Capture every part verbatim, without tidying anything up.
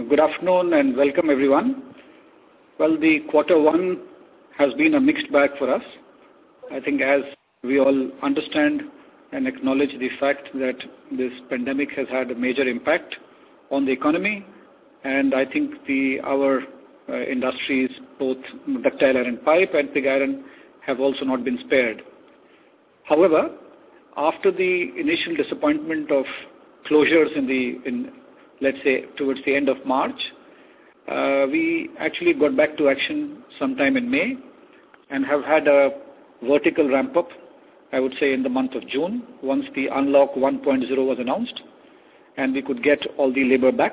Good afternoon and welcome everyone. Well, the quarter one has been a mixed bag for us. I think as we all understand and acknowledge the fact that this pandemic has had a major impact on the economy, and I think the our uh, industries, both ductile iron pipe and pig iron, have also not been spared. However, after the initial disappointment of closures in the in let's say towards the end of March, uh, we actually got back to action sometime in May and have had a vertical ramp up, I would say, in the month of June, once the Unlock one point oh was announced and we could get all the labor back.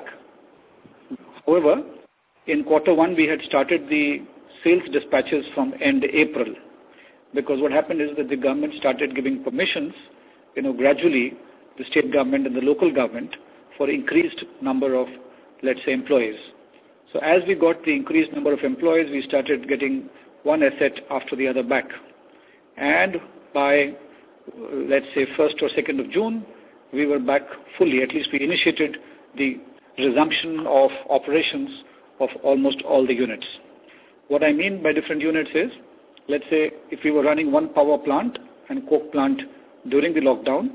However, in quarter one we had started the sales dispatches from end April, because what happened is that the government started giving permissions, you know, gradually, the state government and the local government, for increased number of, let's say, employees. So as we got the increased number of employees, we started getting one asset after the other back. And by, let's say, first or second of June, we were back fully. At least we initiated the resumption of operations of almost all the units. What I mean by different units is, let's say, if we were running one power plant and coke plant during the lockdown,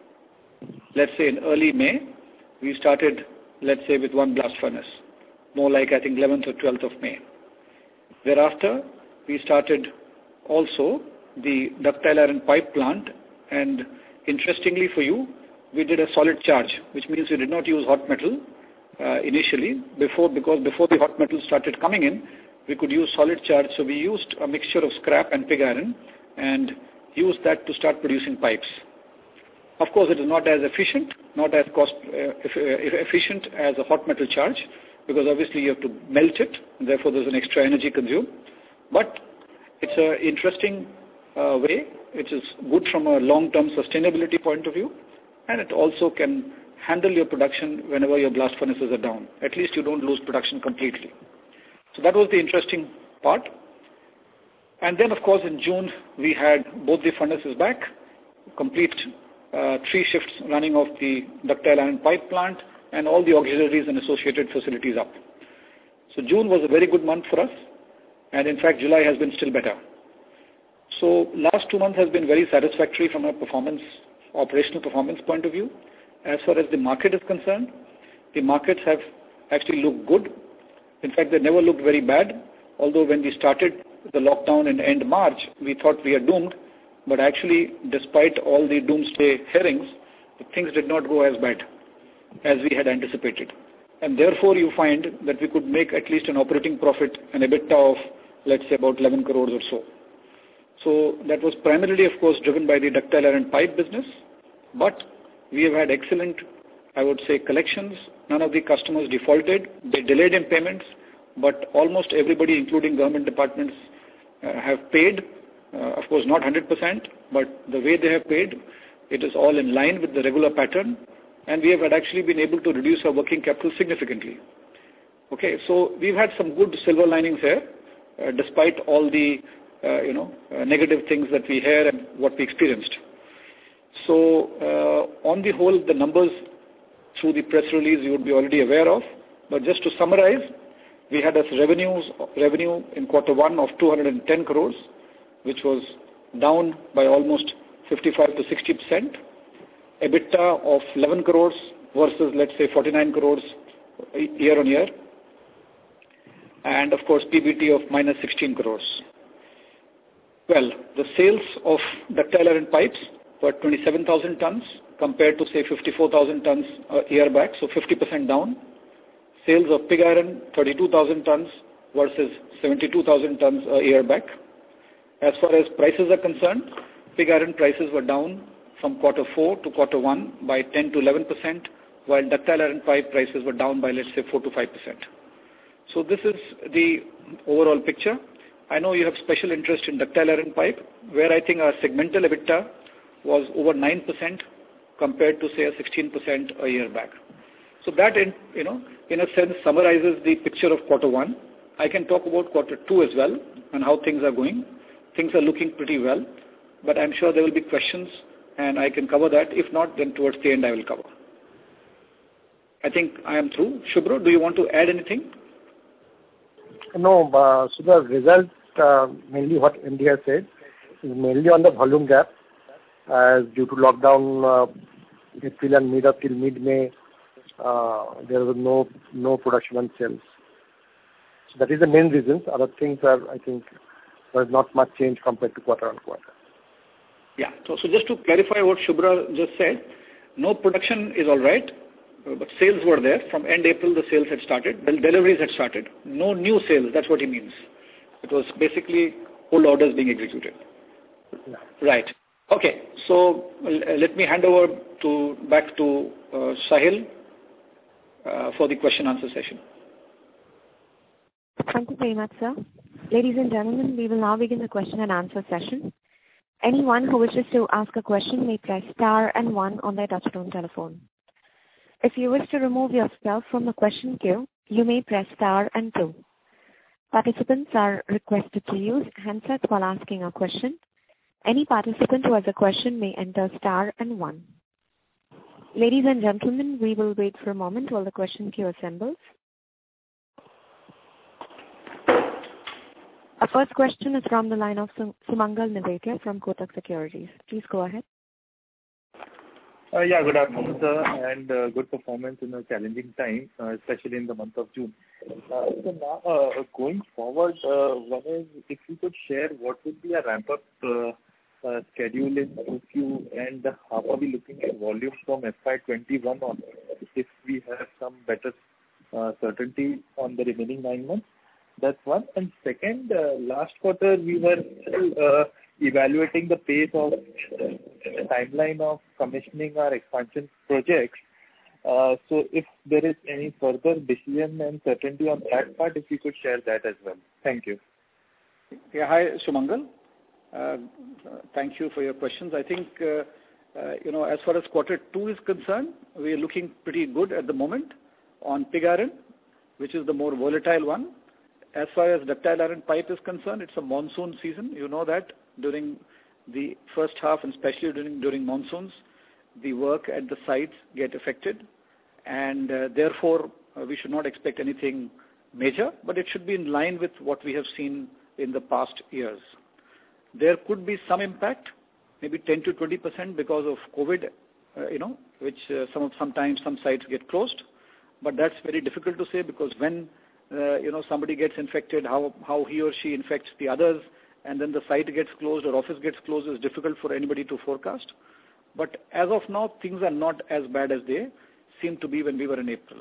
let's say in early May, we started, let's say, with one blast furnace, more like I think eleventh or twelfth of May. Thereafter, we started also the ductile iron pipe plant, and interestingly for you, we did a solid charge, which means we did not use hot metal uh, initially, before because before the hot metal started coming in, we could use solid charge. So we used a mixture of scrap and pig iron and used that to start producing pipes. Of course, it is not as efficient, not as cost uh, efficient as a hot metal charge, because obviously you have to melt it, and therefore there's an extra energy consumed. But it's an interesting uh, way. It is good from a long-term sustainability point of view, and it also can handle your production whenever your blast furnaces are down. At least you don't lose production completely. So that was the interesting part. And then, of course, in June, we had both the furnaces back, complete Uh, three shifts running of the ductile iron pipe plant, and all the auxiliaries and associated facilities up. So June was a very good month for us, and in fact July has been still better. So last two months has been very satisfactory from a performance, operational performance point of view. As far as the market is concerned, the markets have actually looked good. In fact, they never looked very bad, although when we started the lockdown in end March, we thought we are doomed. But actually, despite all the doomsday hearings, things did not go as bad as we had anticipated. And therefore, you find that we could make at least an operating profit, an EBITDA of, let's say, about eleven crores or so. So that was primarily, of course, driven by the ductile iron pipe business. But we have had excellent, I would say, collections. None of the customers defaulted. They delayed in payments, but almost everybody, including government departments, uh, have paid. Uh, of course, not one hundred percent, but the way they have paid, it is all in line with the regular pattern, and we have had actually been able to reduce our working capital significantly. Okay, so we've had some good silver linings here, uh, despite all the uh, you know uh, negative things that we hear and what we experienced. So, uh, on the whole, the numbers through the press release you would be already aware of, but just to summarize, we had as revenues revenue in quarter one of two hundred ten crores. Which was down by almost fifty-five to sixty percent, EBITDA of eleven crores versus, let's say, forty-nine crores year on year, and of course P B T of minus sixteen crores. Well, the sales of ductile iron pipes were twenty-seven thousand tons compared to, say, fifty-four thousand tons a year back, so fifty percent down. Sales of pig iron, thirty-two thousand tons versus seventy-two thousand tons a year back. As far as prices are concerned, pig iron prices were down from quarter four to quarter one by ten to eleven percent, while ductile iron pipe prices were down by, let's say, four to five percent. So this is the overall picture. I know you have special interest in ductile iron pipe, where I think our segmental EBITDA was over nine percent compared to, say, a sixteen percent a year back. So that, in, you know, in a sense, summarizes the picture of quarter one. I can talk about quarter two as well and how things are going. Things are looking pretty well, but I'm sure there will be questions and I can cover that. If not, then towards the end I will cover. I think I am through. Shubhra, do you want to add anything? No, uh, so the result, uh, mainly what India said, is mainly on the volume gap, as due to lockdown, uh, April and mid up till mid-May, uh, there was no no production and sales. So that is the main reasons. Other things are, I think, there is not much change compared to quarter on quarter. Yeah. So, so just to clarify what Shubhra just said, no production is all right, uh, but sales were there. From end April, the sales had started. The deliveries had started. No new sales. That's what he means. It was basically old orders being executed. Yeah. Right. Okay. So uh, let me hand over to back to uh, Sahil uh, for the question answer session. Thank you very much, sir. Ladies and gentlemen, we will now begin the question and answer session. Anyone who wishes to ask a question may press star and one on their touchtone telephone. If you wish to remove yourself from the question queue, you may press star and two. Participants are requested to use handsets while asking a question. Any participant who has a question may enter star and one. Ladies and gentlemen, we will wait for a moment while the question queue assembles. Our first question is from the line of Sumangal Nevatia from Kotak Securities. Please go ahead. Uh, yeah, good afternoon, sir, and uh, good performance in a challenging time, uh, especially in the month of June. Uh, so now, uh, going forward, uh, one is if you could share what would be a ramp-up uh, uh, schedule in Q Q, and how are we looking at volume from F Y twenty-one on, if we have some better uh, certainty on the remaining nine months. That's one. And second, uh, last quarter we were still uh, evaluating the pace of uh, the timeline of commissioning our expansion projects. Uh, so if there is any further decision and certainty on that part, if you could share that as well. Thank you. Yeah, hi, Sumangal. Uh, thank you for your questions. I think, uh, uh, you know, as far as quarter two is concerned, we are looking pretty good at the moment on pig iron, which is the more volatile one. As far as ductile iron pipe is concerned, it's a monsoon season. You know that during the first half, and especially during, during monsoons, the work at the sites get affected, and uh, therefore uh, we should not expect anything major, but it should be in line with what we have seen in the past years. There could be some impact, maybe ten to twenty percent because of COVID, uh, you know, which uh, some sometimes some sites get closed, but that's very difficult to say because when uh, you know somebody gets infected, how how he or she infects the others, and then the site gets closed or office gets closed is difficult for anybody to forecast. But as of now, things are not as bad as they seemed to be when we were in April.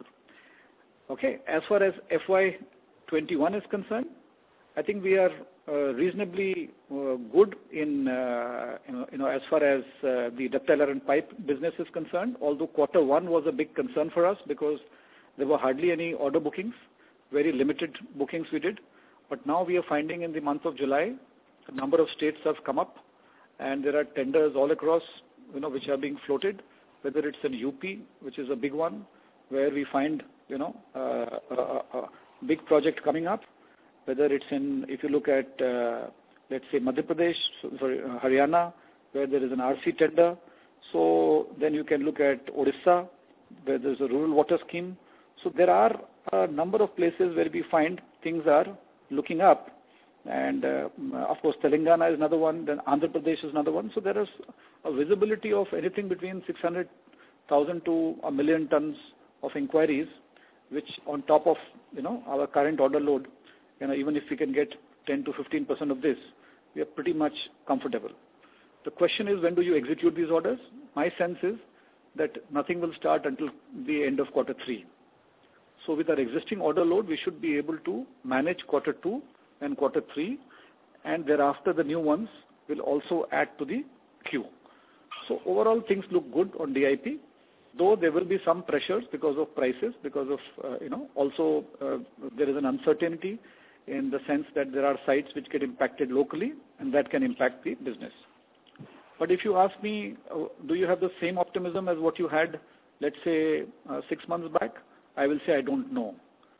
Okay, as far as F Y twenty-one is concerned, I think we are uh, reasonably uh, good in, uh, you, know, you know, as far as uh, the ductile iron pipe business is concerned, although quarter one was a big concern for us because there were hardly any order bookings, very limited bookings we did. But now we are finding in the month of July, a number of states have come up and there are tenders all across, you know, which are being floated, whether it's in U P, which is a big one, where we find, you know, uh, a, a big project coming up, whether it's in, if you look at, uh, let's say, Madhya Pradesh, sorry, uh, Haryana, where there is an R C tender. So then you can look at Odisha, where there's a rural water scheme. So there are a number of places where we find things are looking up. And uh, of course, Telangana is another one, then Andhra Pradesh is another one. So there is a visibility of anything between six hundred thousand to a million tons of inquiries, which on top of, you know, our current order load, you know, even if we can get ten to fifteen percent of this, we are pretty much comfortable. The question is, when do you execute these orders? My sense is that nothing will start until the end of quarter three. So with our existing order load, we should be able to manage quarter two and quarter three, and thereafter the new ones will also add to the queue. So overall things look good on D I P, though there will be some pressures because of prices, because of, uh, you know, also uh, there is an uncertainty in the sense that there are sites which get impacted locally and that can impact the business. But if you ask me, uh, do you have the same optimism as what you had, let's say, uh, six months back? I will say I don't know.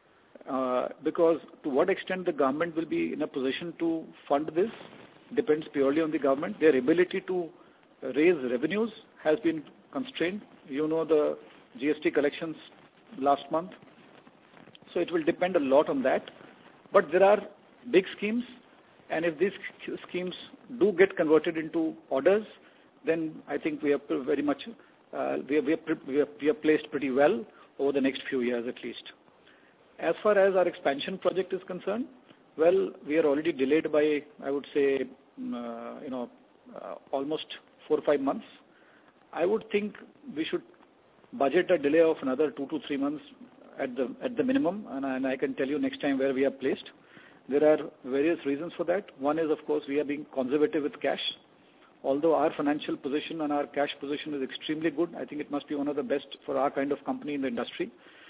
Uh, because to what extent the government will be in a position to fund this depends purely on the government. Their ability to raise revenues has been constrained. You know, the G S T collections last month. So it will depend a lot on that. But there are big schemes, and if these schemes do get converted into orders, then I think we are very much, uh, we, are, we, are, we, are, we are placed pretty well over the next few years at least. As far as our expansion project is concerned, well, we are already delayed by, I would say, uh, you know, uh, almost four or five months. I would think we should budget a delay of another two to three months at the at the minimum, and, and I can tell you next time where we are placed. There are various reasons for that. One is, of course, we are being conservative with cash. Although our financial position and our cash position is extremely good, I think it must be one of the best for our kind of company in the industry,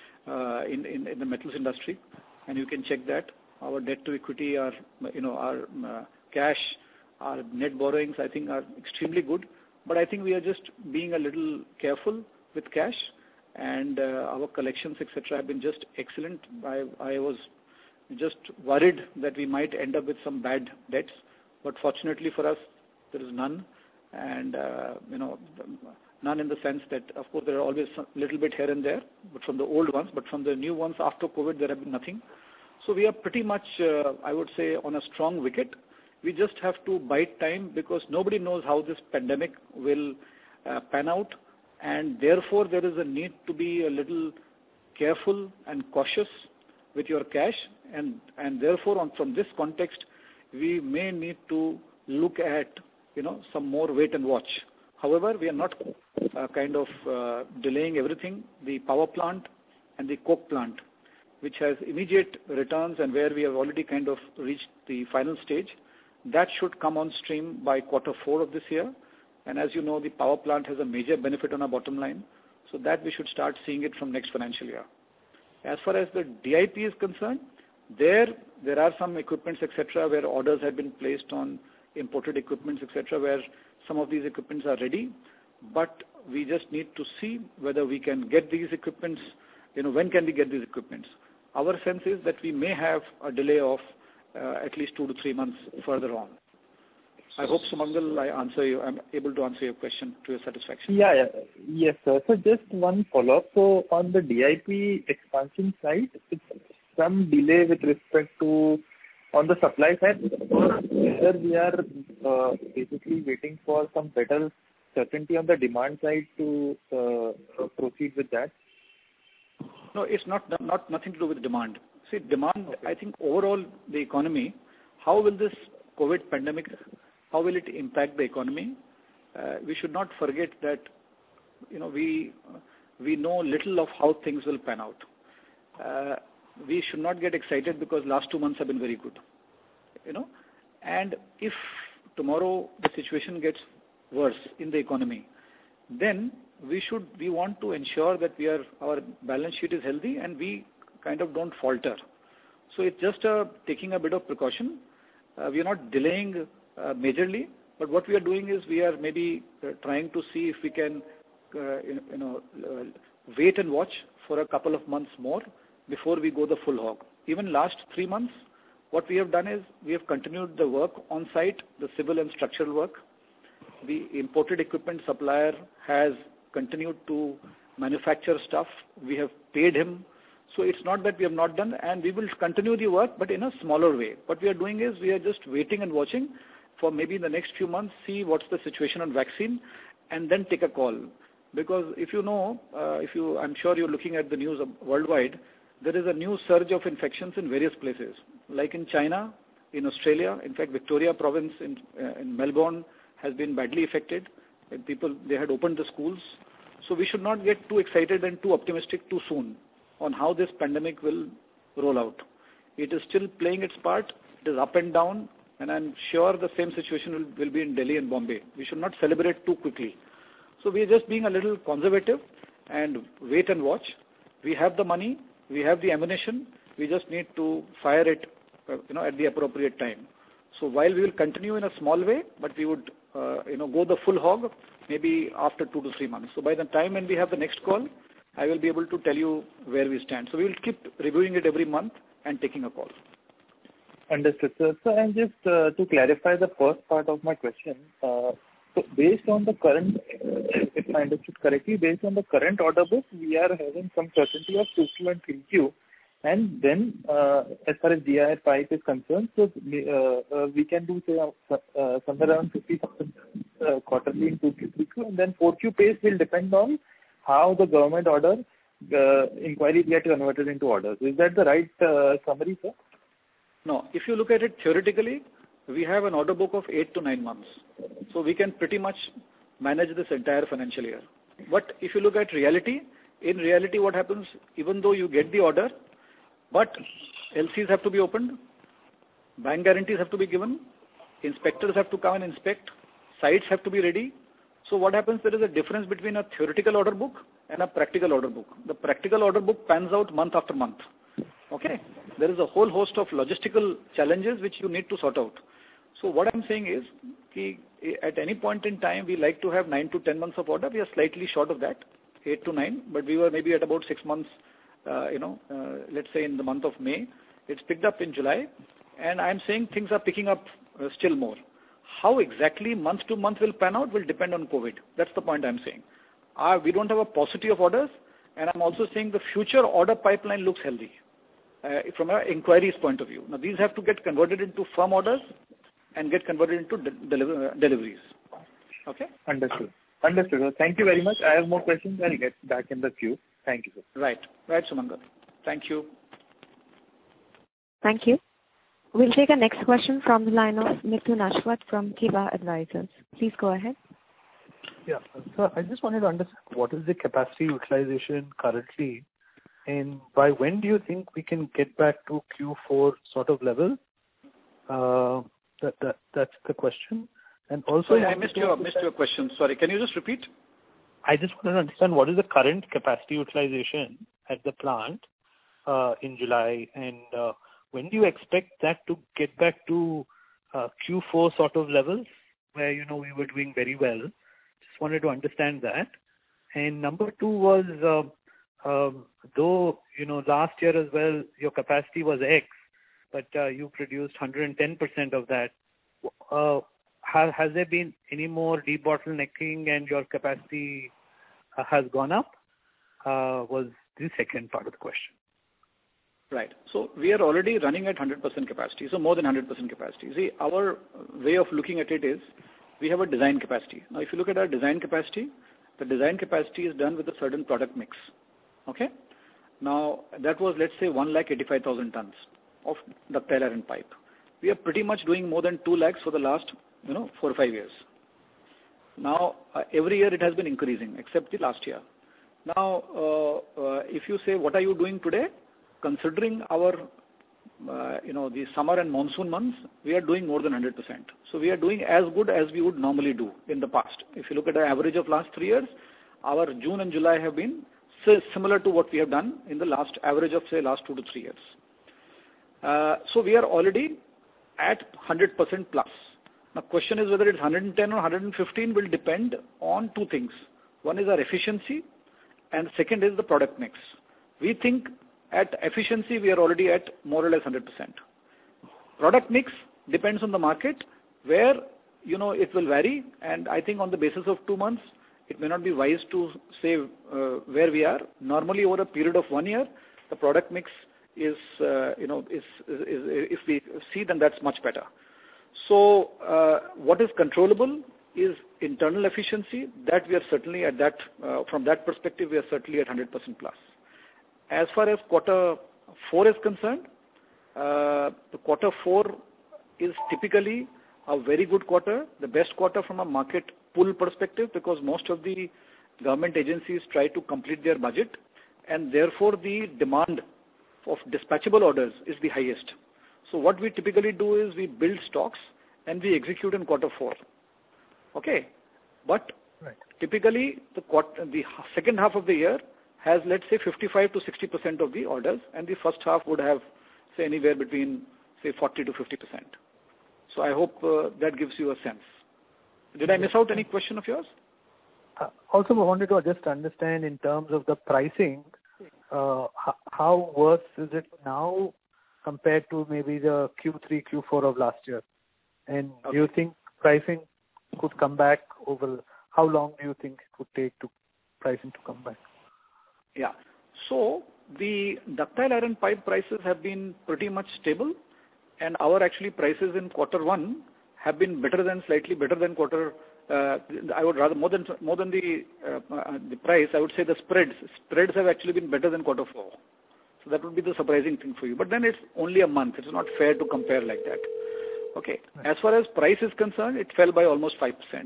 uh, in, in in the metals industry, and you can check that. Our debt to equity, our you know our uh, cash, our net borrowings, I think are extremely good. But I think we are just being a little careful with cash, and uh, our collections, et cetera, have been just excellent. I, I was just worried that we might end up with some bad debts, but fortunately for us, there is none, and uh, you know, none in the sense that, of course, there are always a little bit here and there, but from the old ones, but from the new ones after COVID, there have been nothing. So we are pretty much, uh, I would say, on a strong wicket. We just have to bide time because nobody knows how this pandemic will uh, pan out, and therefore there is a need to be a little careful and cautious with your cash, and, and therefore on, from this context, we may need to look at, you know, some more wait and watch. However, we are not uh, kind of uh, delaying everything. The power plant and the coke plant, which has immediate returns and where we have already kind of reached the final stage, that should come on stream by quarter four of this year. And as you know, the power plant has a major benefit on our bottom line, so that we should start seeing it from next financial year. As far as the D I P is concerned, there there are some equipments, et cetera, where orders have been placed on imported equipments, et cetera, where some of these equipments are ready, but we just need to see whether we can get these equipments, you know, when can we get these equipments. Our sense is that we may have a delay of uh, at least two to three months further on. I hope, Sumangal, I answer you. I'm able to answer your question to your satisfaction. Yeah, yeah. Yes, sir. So just one follow-up. So on the D I P expansion side, it's some delay with respect to on the supply side, or whether we are uh, basically waiting for some better certainty on the demand side to uh, proceed with that? No, it's not not nothing to do with demand. See, demand, okay. I think overall the economy, how will this COVID pandemic, how will it impact the economy? Uh, we should not forget that, you know, we we know little of how things will pan out. Uh, we should not get excited because last two months have been very good, you know. And if tomorrow the situation gets worse in the economy, then we should we want to ensure that we are our balance sheet is healthy and we kind of don't falter. So it's just uh, taking a bit of precaution. Uh, we are not delaying uh, majorly, but what we are doing is we are maybe uh, trying to see if we can uh, you, you know uh, wait and watch for a couple of months more before we go the full hog. Even last three months, what we have done is we have continued the work on site, the civil and structural work. The imported equipment supplier has continued to manufacture stuff. We have paid him. So it's not that we have not done, and we will continue the work, but in a smaller way. What we are doing is we are just waiting and watching for maybe in the next few months, see what's the situation on vaccine, and then take a call. Because if you know, uh, if you, I'm sure you're looking at the news worldwide, there is a new surge of infections in various places, like in China, in Australia. In fact, Victoria province in, uh, in Melbourne has been badly affected. And people, they had opened the schools. So we should not get too excited and too optimistic too soon on how this pandemic will roll out. It is still playing its part. It is up and down, and I'm sure the same situation will, will be in Delhi and Bombay. We should not celebrate too quickly. So we are just being a little conservative and wait and watch. We have the money, we have the ammunition, we just need to fire it uh, you know, at the appropriate time. So while we will continue in a small way, but we would uh, you know, go the full hog maybe after two to three months. So by the time when we have the next call, I will be able to tell you where we stand. So we will keep reviewing it every month and taking a call. Understood, sir. So, and just uh, to clarify the first part of my question, uh, so based on the current if I understood correctly, based on the current order book, we are having some certainty of two Q and three Q. And then, uh, as far as D I R pipe is concerned, so uh, uh, we can do say uh, uh, somewhere around fifty thousand uh, quarterly in two Q, three Q, and then four Q pace will depend on how the government order uh, inquiries get converted into orders. Is that the right uh, summary, sir? No. If you look at it theoretically, we have an order book of eight to nine months. So we can pretty much manage this entire financial year. But if you look at reality, in reality what happens, even though you get the order, but L Cs have to be opened, bank guarantees have to be given, inspectors have to come and inspect, sites have to be ready. So what happens, there is a difference between a theoretical order book and a practical order book. The practical order book pans out month after month. Okay? There is a whole host of logistical challenges which you need to sort out. So what I'm saying is, ki, at any point in time, we like to have nine to ten months of order. We are slightly short of that, eight to nine, but we were maybe at about six months, uh, you know, uh, let's say in the month of May. It's picked up in July, and I'm saying things are picking up uh, still more. How exactly month to month will pan out will depend on COVID. That's the point I'm saying. Uh, we don't have a paucity of orders, and I'm also saying the future order pipeline looks healthy uh, from an inquiries point of view. Now, these have to get converted into firm orders and get converted into de- deliver, uh, deliveries. Okay? Understood. Understood. Thank you very much. I have more questions. I'll get back in the queue. Thank you, sir. Right. Right, Sumangal. Thank you. Thank you. We'll take a next question from the line of Mithun Ashwath from Kiva Advisors. Please go ahead. Yeah. Sir, I just wanted to understand what is the capacity utilization currently, and by when do you think we can get back to Q four sort of level? Uh, that, that That's the question. And also, Sorry, I missed your, missed your question. Sorry, can you just repeat? I just want to understand what is the current capacity utilization at the plant uh, in July, and uh, when do you expect that to get back to uh, Q four sort of levels where, you know, we were doing very well? Just wanted to understand that. And number two was, uh, um, though, you know, last year as well, your capacity was X, but uh, you produced one hundred ten percent of that. Uh, has, has there been any more debottlenecking and your capacity uh, has gone up? Uh, was the second part of the question. Right. So we are already running at one hundred percent capacity, so more than one hundred percent capacity. See, our way of looking at it is, we have a design capacity. Now, if you look at our design capacity, the design capacity is done with a certain product mix. Okay? Now, that was, let's say, one lakh eighty-five thousand tons of ductile iron pipe. We are pretty much doing more than two lakhs for the last, you know, four or five years. Now, uh, every year it has been increasing, except the last year. Now, uh, uh, if you say, what are you doing today? Considering our, uh, you know, the summer and monsoon months, we are doing more than one hundred percent. So we are doing as good as we would normally do in the past. If you look at the average of last three years, our June and July have been similar to what we have done in the last average of, say, last two to three years. Uh, so we are already at one hundred percent plus. Now, question is whether it's one hundred ten or one hundred fifteen will depend on two things. One is our efficiency, and second is the product mix. We think at efficiency, we are already at more or less one hundred percent. Product mix depends on the market, where, you know, it will vary, and I think on the basis of two months, it may not be wise to say uh, where we are. Normally, over a period of one year, the product mix is, uh, you know, is, is, is, if we see, then that's much better. So, uh, what is controllable is internal efficiency. That we are certainly at that, uh, from that perspective, we are certainly at one hundred percent plus. As far as quarter four is concerned, uh, the quarter four is typically a very good quarter, the best quarter from a market pull perspective, because most of the government agencies try to complete their budget, and therefore the demand of dispatchable orders is the highest. So what we typically do is we build stocks and we execute in quarter four. Okay, but right. Typically the quarter, the second half of the year has, let's say, fifty-five to sixty percent of the orders, and the first half would have, say, anywhere between, say, forty to fifty percent. So I hope uh, that gives you a sense. Did I miss out any question of yours? Uh, also, I wanted to just understand in terms of the pricing, uh, h- how worse is it now compared to maybe the Q three, Q four of last year? And okay. Do you think pricing could come back over how long do you think it would take to pricing to come back? Yeah. So the ductile iron pipe prices have been pretty much stable, and our actually prices in quarter one have been better than, slightly better than quarter, uh, I would rather, more than more than the uh, uh, the price, I would say the spreads. Spreads have actually been better than quarter four. So that would be the surprising thing for you. But then it's only a month. It's not fair to compare like that. Okay. As far as price is concerned, it fell by almost five percent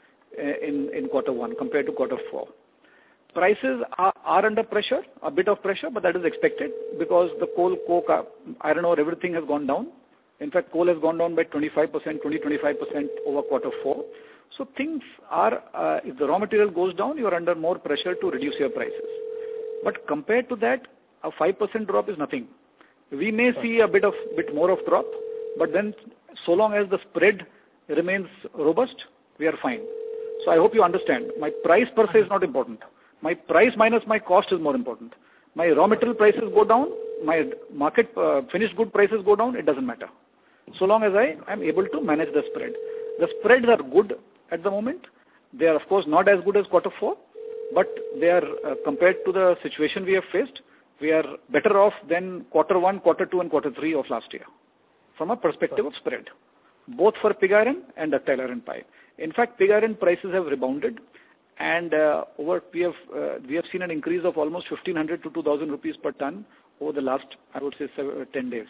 in, in quarter one compared to quarter four. Prices are, are under pressure, a bit of pressure, but that is expected because the coal, coke, iron ore, everything has gone down. In fact, coal has gone down by twenty-five percent, twenty to twenty-five percent over quarter four. So things are, uh, if the raw material goes down, you are under more pressure to reduce your prices. But compared to that, a five percent drop is nothing. We may see a bit of bit more of drop, but then so long as the spread remains robust, we are fine. So I hope you understand. My price per se is not important. My price minus my cost is more important. My raw material prices go down, my market uh, finished good prices go down, it doesn't matter. So long as I am able to manage the spread. The spreads are good at the moment. They are of course not as good as quarter four, but they are uh, compared to the situation we have faced, we are better off than quarter one, quarter two and quarter three of last year from a perspective of spread, both for pig iron and ductile iron pipe. In fact, pig iron prices have rebounded, and uh, over we have uh, we have seen an increase of almost fifteen hundred to two thousand rupees per ton over the last, I would say, seven, ten days.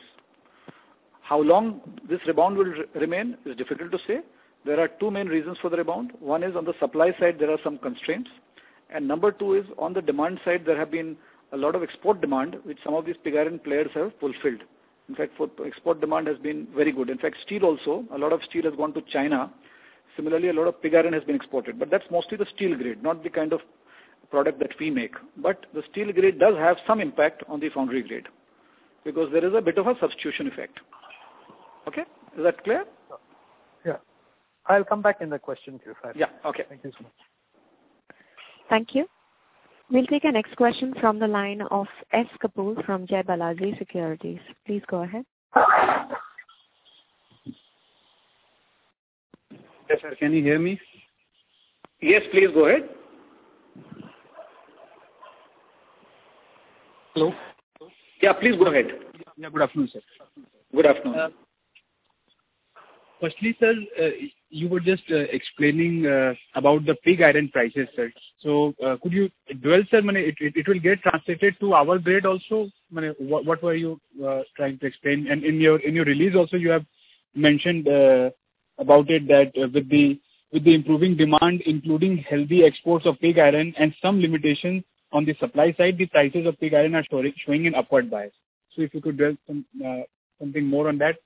How long this rebound will re- remain is difficult to say. There are two main reasons for the rebound. One is on the supply side, there are some constraints, and number two is on the demand side, there have been a lot of export demand, which some of these pig iron players have fulfilled. In fact, for export demand has been very good. In fact, steel also, a lot of steel has gone to China. Similarly, a lot of pig iron has been exported, but that's mostly the steel grade, not the kind of product that we make. But the steel grade does have some impact on the foundry grade because there is a bit of a substitution effect. Okay? Is that clear? Yeah. I'll come back in the question queue. Yeah. Okay. Thank you so much. Thank you. We'll take a next question from the line of S. Kapoor from Jai Balaji Securities. Please go ahead. Yes, sir. Can you hear me? Yes, please go ahead. Hello? Yeah, please go ahead. Yeah, good afternoon, sir. Good afternoon. Uh, firstly, sir, uh, you were just uh, explaining uh, about the pig iron prices, sir. So, uh, could you dwell, sir, it, it, it will get translated to our grade also? What, what were you uh, trying to explain? And in your in your release also, you have mentioned uh, about it that uh, with the with the improving demand, including healthy exports of pig iron and some limitations on the supply side, the prices of pig iron are showing, showing an upward bias. So, if you could dwell some, uh, something more on that.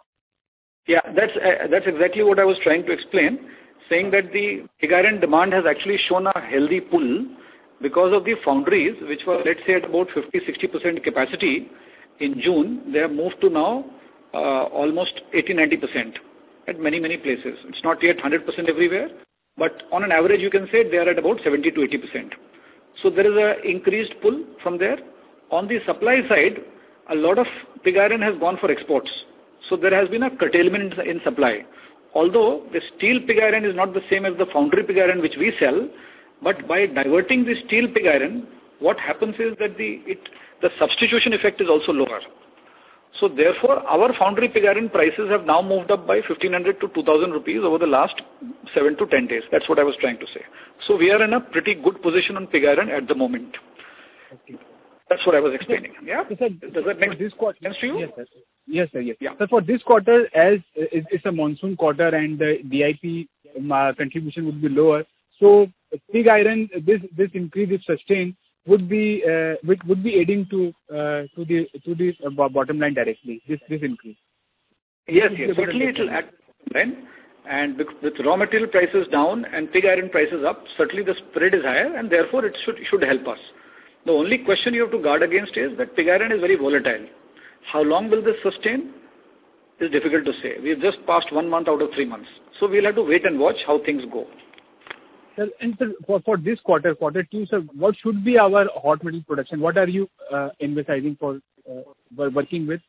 Yeah, that's uh, that's exactly what I was trying to explain, saying that the pig iron demand has actually shown a healthy pull because of the foundries, which were, let's say, at about fifty to sixty percent capacity in June. They have moved to now uh, almost eighty to ninety percent at many, many places. It's not yet one hundred percent everywhere, but on an average, you can say they are at about seventy to eighty percent. So there is an increased pull from there. On the supply side, a lot of pig iron has gone for exports. So there has been a curtailment in supply. Although the steel pig iron is not the same as the foundry pig iron which we sell, but by diverting the steel pig iron, what happens is that the it, the substitution effect is also lower. So therefore, our foundry pig iron prices have now moved up by fifteen hundred to two thousand rupees over the last seven to ten days. That's what I was trying to say. So we are in a pretty good position on pig iron at the moment. Okay. That's what I was explaining. Yeah? So, sir, does that make this quarter, sense to you? Yes, sir. Yes, sir. Yes. Yeah. So for this quarter, as it, it's a monsoon quarter and the D I P um, uh, contribution would be lower, so pig iron, this this increase, if sustained, would be uh, would, would be aiding to uh, to the to the uh, bottom line directly. This this increase. Yes, yes. Certainly, it will act then. And with raw material prices down and pig iron prices up, certainly the spread is higher, and therefore it should should help us. The only question you have to guard against is that pig iron is very volatile. How long will this sustain is difficult to say. We have just passed one month out of three months. So we'll have to wait and watch how things go. Sir, and sir, for, for this quarter, quarter two, sir, what should be our hot metal production? What are you uh, emphasizing for uh, working with?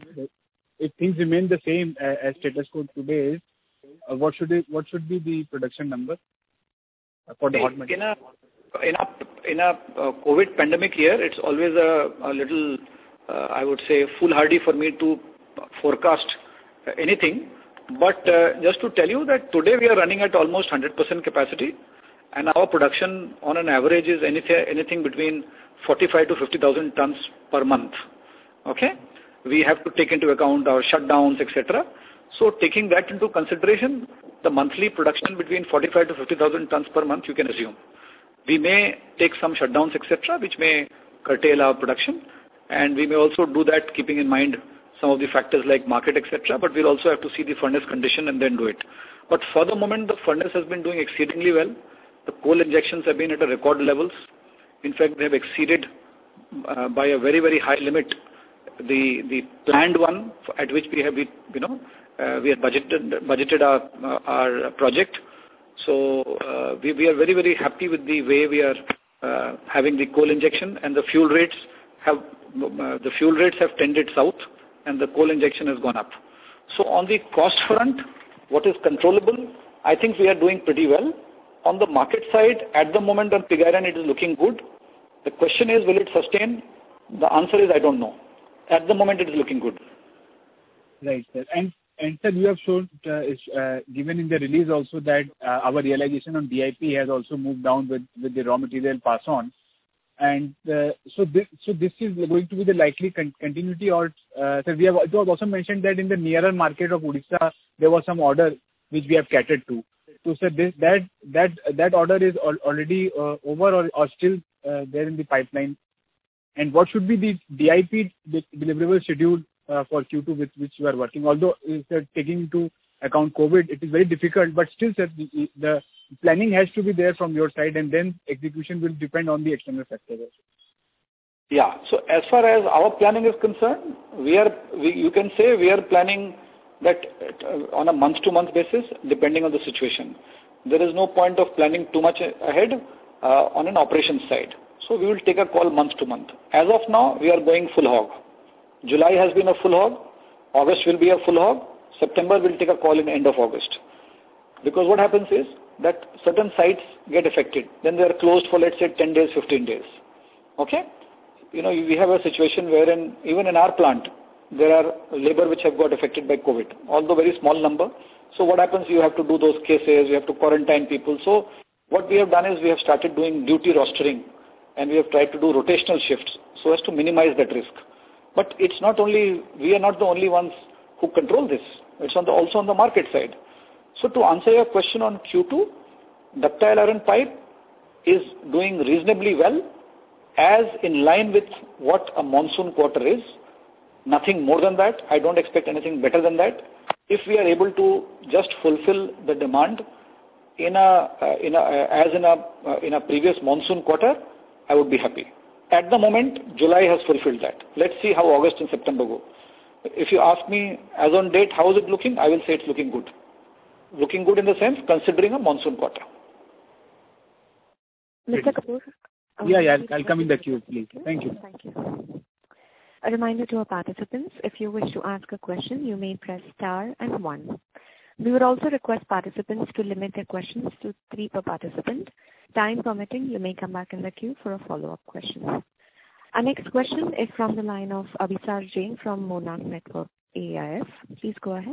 If things remain the same uh, as status quo today is, uh, what should it, what should be the production number? for the hot month? In a in a in a uh, COVID pandemic year, it's always a, a little, uh, I would say, foolhardy for me to forecast uh, anything. But uh, just to tell you that today we are running at almost one hundred percent capacity, and our production on an average is anything anything between forty-five to fifty thousand tons per month. Okay, we have to take into account our shutdowns, et cetera. So taking that into consideration, the monthly production between forty-five to fifty thousand tons per month, you can assume. We may take some shutdowns, et cetera, which may curtail our production, and we may also do that keeping in mind some of the factors like market, et cetera. But we'll also have to see the furnace condition and then do it. But for the moment, the furnace has been doing exceedingly well. The coal injections have been at a record levels. In fact, they have exceeded uh, by a very very high limit the the planned one at which we have we, you know uh, we have budgeted budgeted our uh, our project. So uh, we we are very very happy with the way we are uh, having the coal injection, and the fuel rates have uh, the fuel rates have tended south, and the coal injection has gone up. So on the cost front, what is controllable, I think we are doing pretty well. On the market side, at the moment on pig iron, it is looking good. The question is, will it sustain? The answer is, I don't know. At the moment, it is looking good. Right, sir. And, and sir, you have shown, uh, is, uh, given in the release also that uh, our realization on D I P has also moved down with, with the raw material pass on. And uh, so, this, so this is going to be the likely con- continuity, or uh, sir, we have, it was also mentioned that in the nearer market of Odisha, there was some order which we have catered to. So, sir, this, that that that order is al- already uh, over or, or still uh, there in the pipeline? And what should be the D I P deliverable schedule uh, for Q two with which you are working? Although, uh, sir, taking into account COVID, it is very difficult, but still, sir, the, the planning has to be there from your side, and then execution will depend on the external factors. Yeah. So as far as our planning is concerned, we are, we, you can say we are planning that uh, on a month-to-month basis, depending on the situation. There is no point of planning too much ahead uh, on an operations side. So we will take a call month-to-month. As of now, we are going full hog. July has been a full hog. August will be a full hog. September will take a call in the end of August. Because what happens is that certain sites get affected. Then they are closed for, let's say, ten days, fifteen days. Okay? You know, we have a situation wherein, even in our plant, there are labor which have got affected by COVID, although very small number. So what happens, you have to do those cases, you have to quarantine people. So what we have done is we have started doing duty rostering, and we have tried to do rotational shifts so as to minimize that risk. But it's not only, we are not the only ones who control this. It's on the, also on the market side. So to answer your question on Q two, ductile iron pipe is doing reasonably well, as in line with what a monsoon quarter is. Nothing more than that. I don't expect anything better than that. If we are able to just fulfill the demand in a, uh, in a uh, as in a uh, in a previous monsoon quarter, I would be happy. At the moment, July has fulfilled that. Let's see how August and September go. If you ask me as on date, how is it looking? I will say it's looking good. Looking good in the sense considering a monsoon quarter. Mister Kapoor? Yeah, yeah, I'll, I'll come in the queue, please. Thank you. Thank you. A reminder to our participants, if you wish to ask a question, you may press star and one. We would also request participants to limit their questions to three per participant. Time permitting, you may come back in the queue for a follow-up question. Our next question is from the line of Abhisar Jain from Monarch Network A I F. Please go ahead.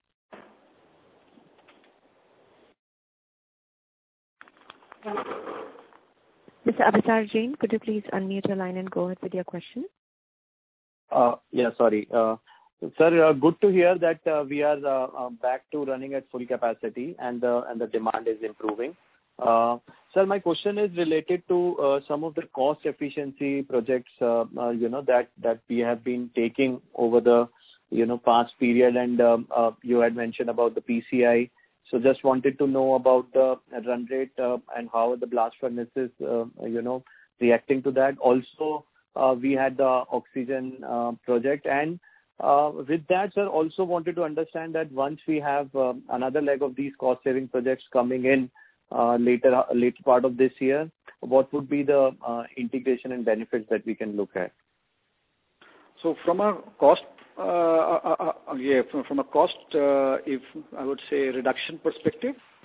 Mister Abhisar Jain, could you please unmute your line and go ahead with your question? Uh, yeah, sorry. Uh, sir, uh, good to hear that uh, we are uh, uh, back to running at full capacity and the and the demand is improving. Uh, sir, my question is related to uh, some of the cost efficiency projects, uh, uh, you know, that that we have been taking over the, you know, past period, and um, uh, you had mentioned about the P C I. So just wanted to know about the run rate uh, and how the blast furnaces, uh, you know, reacting to that. Also, uh, we had the oxygen uh, project, and uh, with that, sir, also wanted to understand that once we have uh, another leg of these cost-saving projects coming in uh, later later part of this year, what would be the uh, integration and benefits that we can look at? So from a cost, uh, uh, uh, yeah, from, from a cost, uh, if I would say reduction perspective,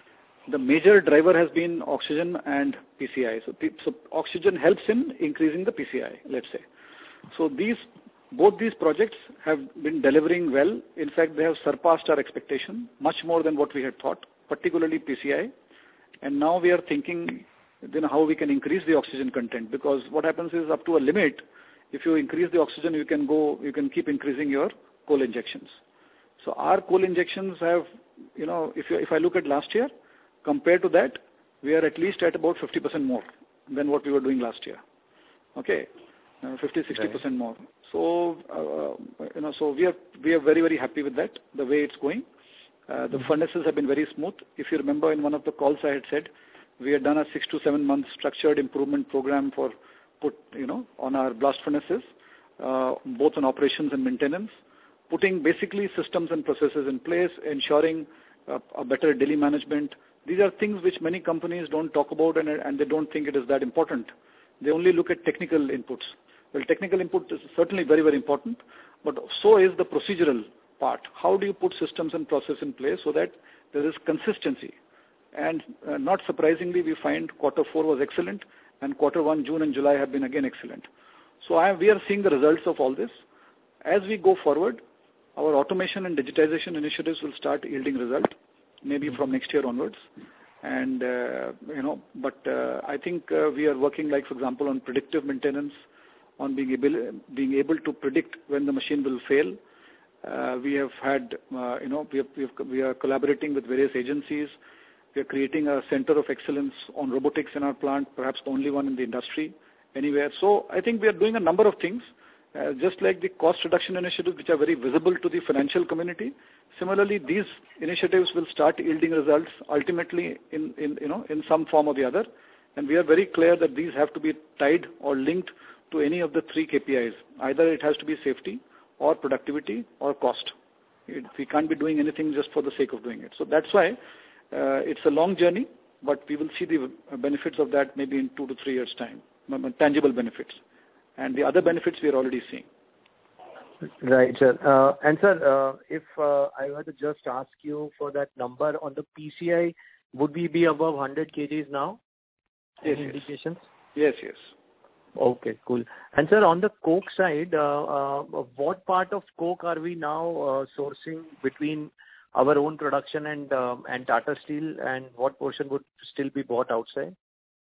the major driver has been oxygen and P C I. So, P, so oxygen helps in increasing the P C I, let's say. So these both these projects have been delivering well. In fact, they have surpassed our expectation much more than what we had thought, particularly P C I. And now we are thinking then how we can increase the oxygen content, because what happens is up to a limit, if you increase the oxygen, you can go, you can keep increasing your coal injections. So our coal injections have, you know, if you, if I look at last year, compared to that, we are at least at about fifty percent more than what we were doing last year. Okay, uh, fifty, sixty percent right. more. So, uh, you know, so we are we are very very happy with that, the way it's going. Uh, the mm-hmm. furnaces have been very smooth. If you remember, in one of the calls I had said, we had done a six to seven month structured improvement program for put, you know, on our blast furnaces, uh, both on operations and maintenance, putting basically systems and processes in place, ensuring uh, a better daily management. These are things which many companies don't talk about, and, and they don't think it is that important. They only look at technical inputs. Well, technical input is certainly very, very important, but so is the procedural part. How do you put systems and process in place so that there is consistency? And uh, not surprisingly, we find quarter four was excellent, and quarter one, June and July have been again excellent. So I, we are seeing the results of all this. As we go forward, our automation and digitization initiatives will start yielding result, maybe from next year onwards. And, uh, you know, but uh, I think uh, we are working, like, for example, on predictive maintenance, on being able, being able to predict when the machine will fail. Uh, we have had, uh, you know, we, have, we, have, we are collaborating with various agencies. We are creating a center of excellence on robotics in our plant, perhaps the only one in the industry anywhere. So I think we are doing a number of things. Uh, just like the cost reduction initiatives, which are very visible to the financial community, similarly, these initiatives will start yielding results ultimately in, in, you know, in some form or the other. And we are very clear that these have to be tied or linked to any of the three K P Is. Either it has to be safety or productivity or cost. It, we can't be doing anything just for the sake of doing it. So that's why uh, it's a long journey, but we will see the benefits of that maybe in two to three years' time, tangible benefits. And the other benefits we are already seeing. Right, sir. Uh, and sir, uh, if uh, I were to just ask you for that number on the P C I, would we be above one hundred kilograms now? Yes, Any yes. indications? Yes, yes. Okay, cool. And sir, on the coke side, uh, uh, what part of coke are we now uh, sourcing between our own production and um, and Tata Steel, and what portion would still be bought outside?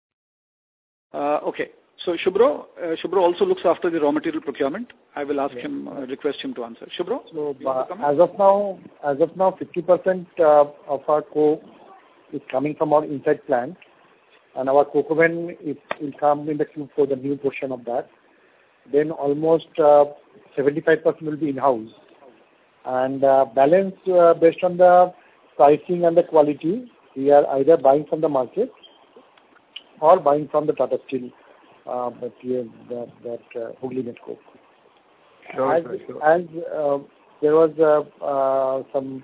Uh, okay. So Shubhro, uh, Shubhro also looks after the raw material procurement. I will ask yeah. him, uh, request him to answer. Shubhro? So uh, as of now, as of now, fifty percent uh, of our coke is coming from our inside plant, and our coke oven is, will come in the Q four, the new portion of that. Then almost uh, seventy-five percent will be in-house, and uh, balance uh, based on the pricing and the quality, we are either buying from the market or buying from the Tata Steel. Uh, but yeah, that, that uh, Hooghly Met Coke. Sure, as sure, sure. as uh, there was uh, uh, some,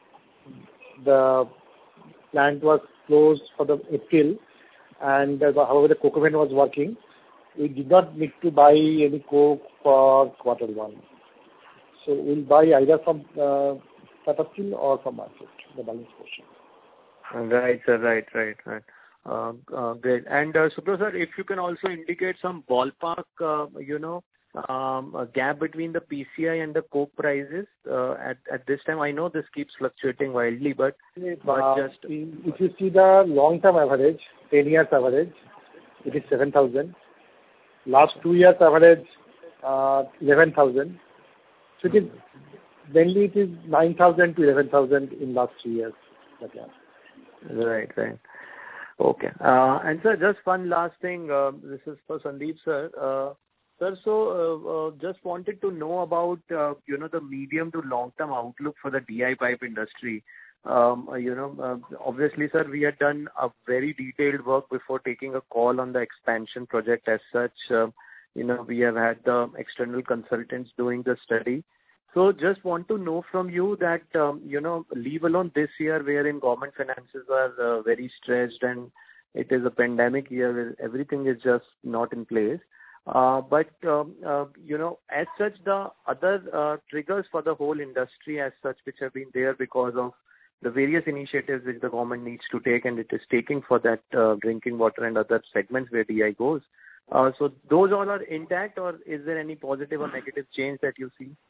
the plant was closed for the April, and uh, however the coke oven was working, we did not need to buy any coke for quarter one. So we'll buy either from uh, Tata Steel or from market, the balance portion. Right, sir. Right, right, right. Uh, uh, great. And uh, Subro sir, if you can also indicate some ballpark, uh, you know, um, a gap between the P C I and the coke prices uh, at at this time. I know this keeps fluctuating wildly, but, but uh, just if you see the long-term average, ten years average, it is seven thousand. Last two years average, uh, eleven thousand. So it is mainly it is nine thousand to eleven thousand in last three years. But yeah. Right, right. Okay. Uh, and sir, just one last thing. Uh, this is for Sandeep sir. Uh, sir, so uh, uh, just wanted to know about uh, you know the medium to long term outlook for the D I pipe industry. Um, uh, you know, uh, obviously, sir, we had done a very detailed work before taking a call on the expansion project. As such, uh, you know, we have had the external consultants doing the study. So just want to know from you that, um, you know, leave alone this year wherein government finances are uh, very stretched and it is a pandemic year where everything is just not in place. Uh, but, um, uh, you know, as such, the other uh, triggers for the whole industry as such which have been there because of the various initiatives which the government needs to take and it is taking for that uh, drinking water and other segments where D I goes. Uh, so those all are intact, or is there any positive or negative change that you see?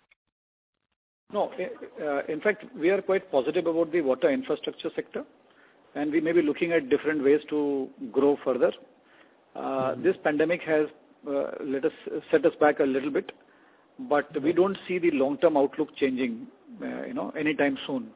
No, uh, in fact, we are quite positive about the water infrastructure sector, and we may be looking at different ways to grow further. Uh, mm-hmm. This pandemic has uh, let us set us back a little bit, but we don't see the long-term outlook changing, uh, you know, anytime soon.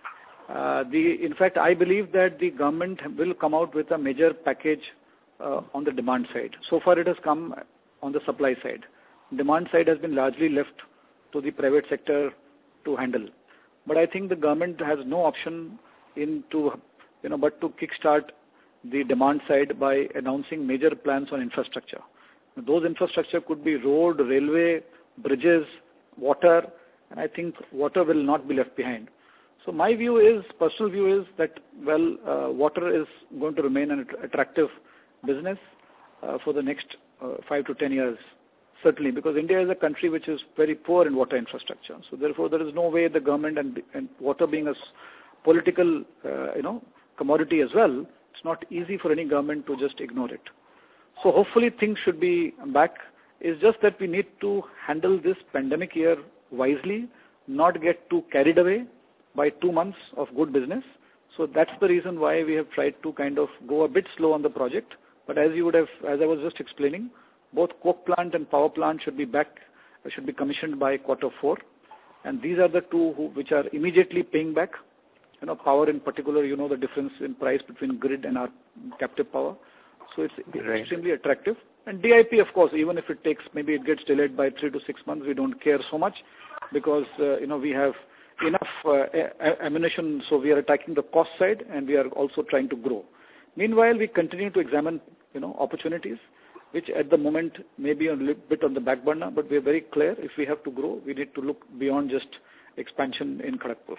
Uh, the, in fact, I believe that the government will come out with a major package uh, on the demand side. So far it has come on the supply side. Demand side has been largely left to the private sector to handle. But I think the government has no option in to, you know, but to kickstart the demand side by announcing major plans on infrastructure. Those infrastructure could be road, railway, bridges, water, and I think water will not be left behind. So my view is, personal view is that, well, uh, water is going to remain an attractive business uh, for the next uh, five to ten years, certainly, because India is a country which is very poor in water infrastructure. So therefore, there is no way the government, and, and water being a political, uh, you know, commodity as well, it's not easy for any government to just ignore it. So hopefully things should be back. It's just that we need to handle this pandemic year wisely, not get too carried away by two months of good business. So that's the reason why we have tried to kind of go a bit slow on the project. But as you would have, as I was just explaining, both coke plant and power plant should be back, should be commissioned by quarter four. And these are the two who, which are immediately paying back. You know, power in particular, you know the difference in price between grid and our captive power. So it's right. Extremely attractive. And D I P, of course, even if it takes, maybe it gets delayed by three to six months, we don't care so much because, uh, you know, we have enough uh, ammunition, so we are attacking the cost side and we are also trying to grow. Meanwhile, we continue to examine, you know, opportunities, which at the moment may be a little bit on the back burner, but we are very clear if we have to grow, we need to look beyond just expansion in Kharagpur.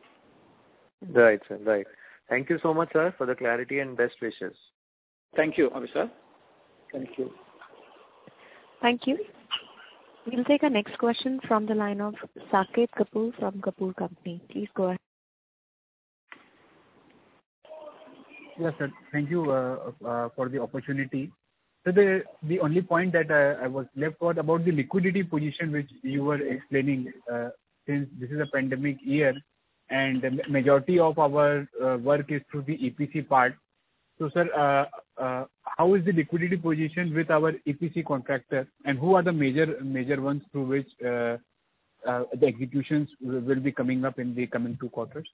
Right, sir, right. Thank you so much, sir, for the clarity and best wishes. Thank you, Abhisar. Thank you. Thank you. We'll take our next question from the line of Saket Kapoor from Kapoor Company. Please go ahead. Yes, sir. Thank you uh, uh, for the opportunity. So the the only point that I, I was left was about the liquidity position which you were explaining. Uh, since this is a pandemic year and the majority of our uh, work is through the E P C part. So, sir, uh, uh, how is the liquidity position with our E P C contractor, and who are the major major ones through which uh, uh, the executions will be coming up in the coming two quarters?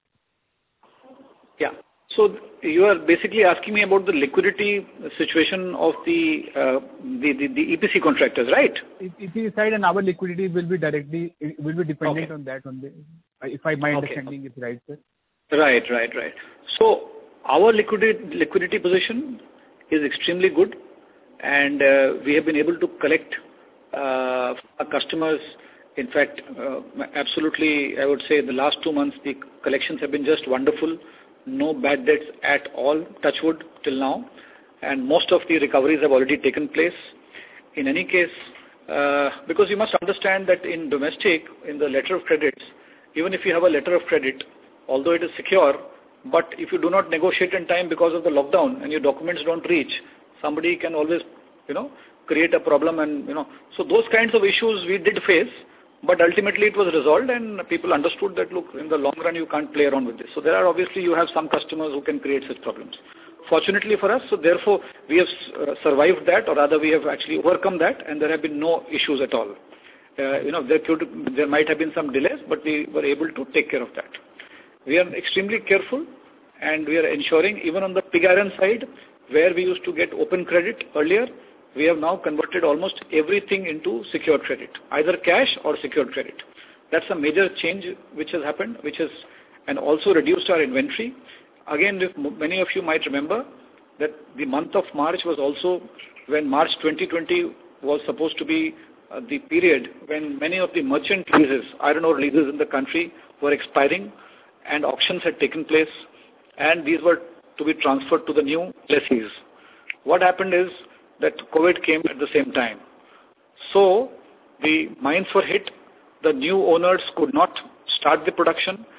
Yeah. So you are basically asking me about the liquidity situation of the uh, the, the, the E P C contractors, right? E P C side and our liquidity will be directly will be dependent okay. on that. On the, if I my understanding okay. is right, sir. Right, right, right. So our liquidity liquidity position is extremely good, and uh, we have been able to collect uh, our customers. In fact, uh, absolutely, I would say the last two months the collections have been just wonderful. No bad debts at all, touch wood, till now. And most of the recoveries have already taken place. In any case, uh, because you must understand that in domestic, in the letter of credits, even if you have a letter of credit, although it is secure, but if you do not negotiate in time because of the lockdown and your documents don't reach, somebody can always, you know, create a problem and, you know. So those kinds of issues we did face. But ultimately it was resolved and people understood that, look, in the long run you can't play around with this. So there are obviously, you have some customers who can create such problems. Fortunately for us, so therefore we have uh, survived that, or rather we have actually overcome that, and there have been no issues at all. Uh, you know, there, could, there might have been some delays, but we were able to take care of that. We are extremely careful and we are ensuring, even on the pig iron side, where we used to get open credit earlier, we have now converted almost everything into secured credit, either cash or secured credit. That's a major change which has happened, which has, and also reduced our inventory. Again, if many of you might remember that the month of March was also when March twenty twenty was supposed to be uh, the period when many of the merchant leases, iron ore leases in the country were expiring and auctions had taken place, and these were to be transferred to the new lessees. What happened is that COVID came at the same time. So the mines were hit, the new owners could not start the production,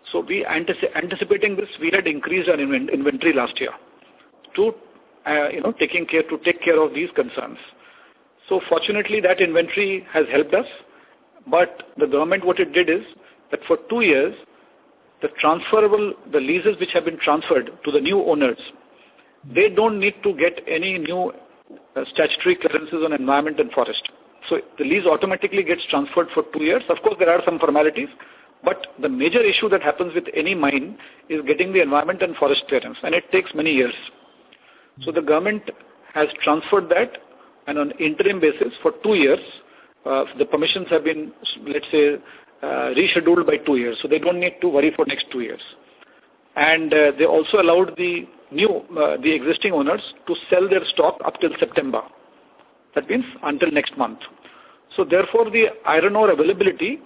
So we antici- anticipating this, we had increased our inven- inventory last year to, uh, you know, taking care to take care of these concerns. So fortunately, that inventory has helped us. But the government, what it did is that for two years, the transferable, the leases which have been transferred to the new owners, they don't need to get any new uh, statutory clearances on environment and forest. So the lease automatically gets transferred for two years. Of course, there are some formalities, but the major issue that happens with any mine is getting the environment and forest clearance, and it takes many years. So the government has transferred that, and on interim basis for two years, uh, the permissions have been, let's say, uh, rescheduled by two years. So they don't need to worry for next two years. And uh, they also allowed the new, uh, the existing owners to sell their stock up till September. That means until next month. So therefore, the iron ore availability,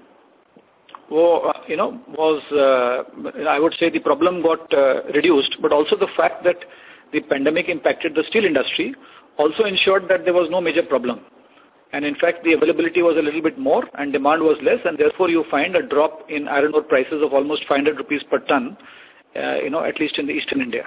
well, you know, was, uh, I would say the problem got uh, reduced, but also the fact that the pandemic impacted the steel industry also ensured that there was no major problem. And in fact, the availability was a little bit more and demand was less, and therefore you find a drop in iron ore prices of almost five hundred rupees per ton, uh, you know, at least in the eastern India.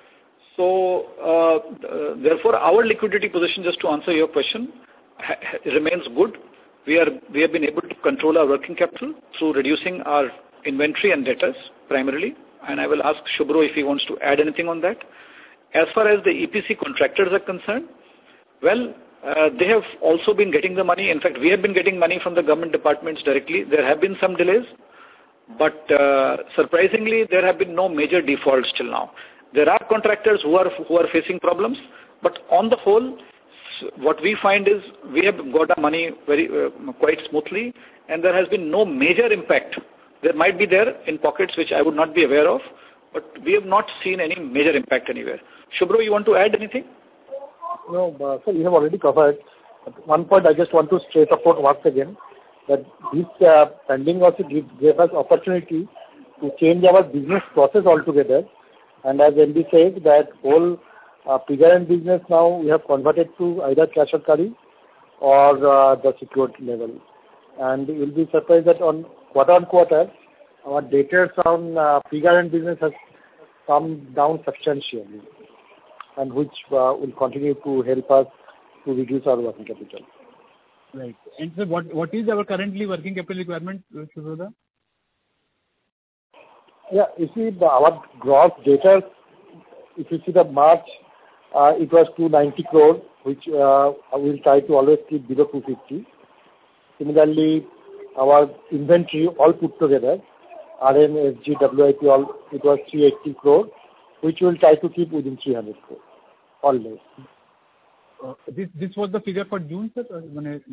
So, uh, uh, therefore, our liquidity position, just to answer your question, ha- remains good. We are we have been able to control our working capital through reducing our inventory and debtors primarily. And I will ask Shubhro if he wants to add anything on that. As far as the E P C contractors are concerned, well, uh, they have also been getting the money. In fact, we have been getting money from the government departments directly. There have been some delays, but uh, surprisingly, there have been no major defaults till now. There are contractors who are who are facing problems, but on the whole, what we find is we have got our money very uh, quite smoothly, and there has been no major impact. There might be there in pockets which I would not be aware of, but we have not seen any major impact anywhere. Shubhro, you want to add anything? No, uh, so you have already covered. At one point, I just want to straight support once again that this uh, pending also give, gave us opportunity to change our business process altogether. And as M D said, that whole uh, pig iron business now we have converted to either cash or carry or uh, the secured level. And you will be surprised that on quarter on quarter, our debtors on uh, pig iron business has come down substantially, and which uh, will continue to help us to reduce our working capital. Right. And so what, what is our currently working capital requirement, Shubhro? Yeah, you see the, our gross debtors, if you see the March, uh, it was two hundred ninety crore, which uh, we will try to always keep below two hundred fifty. Similarly, our inventory all put together, R M, S G, W I P, all, it was three hundred eighty crore, which we will try to keep within three hundred crore, always. Uh, this this was the figure for June, sir, or,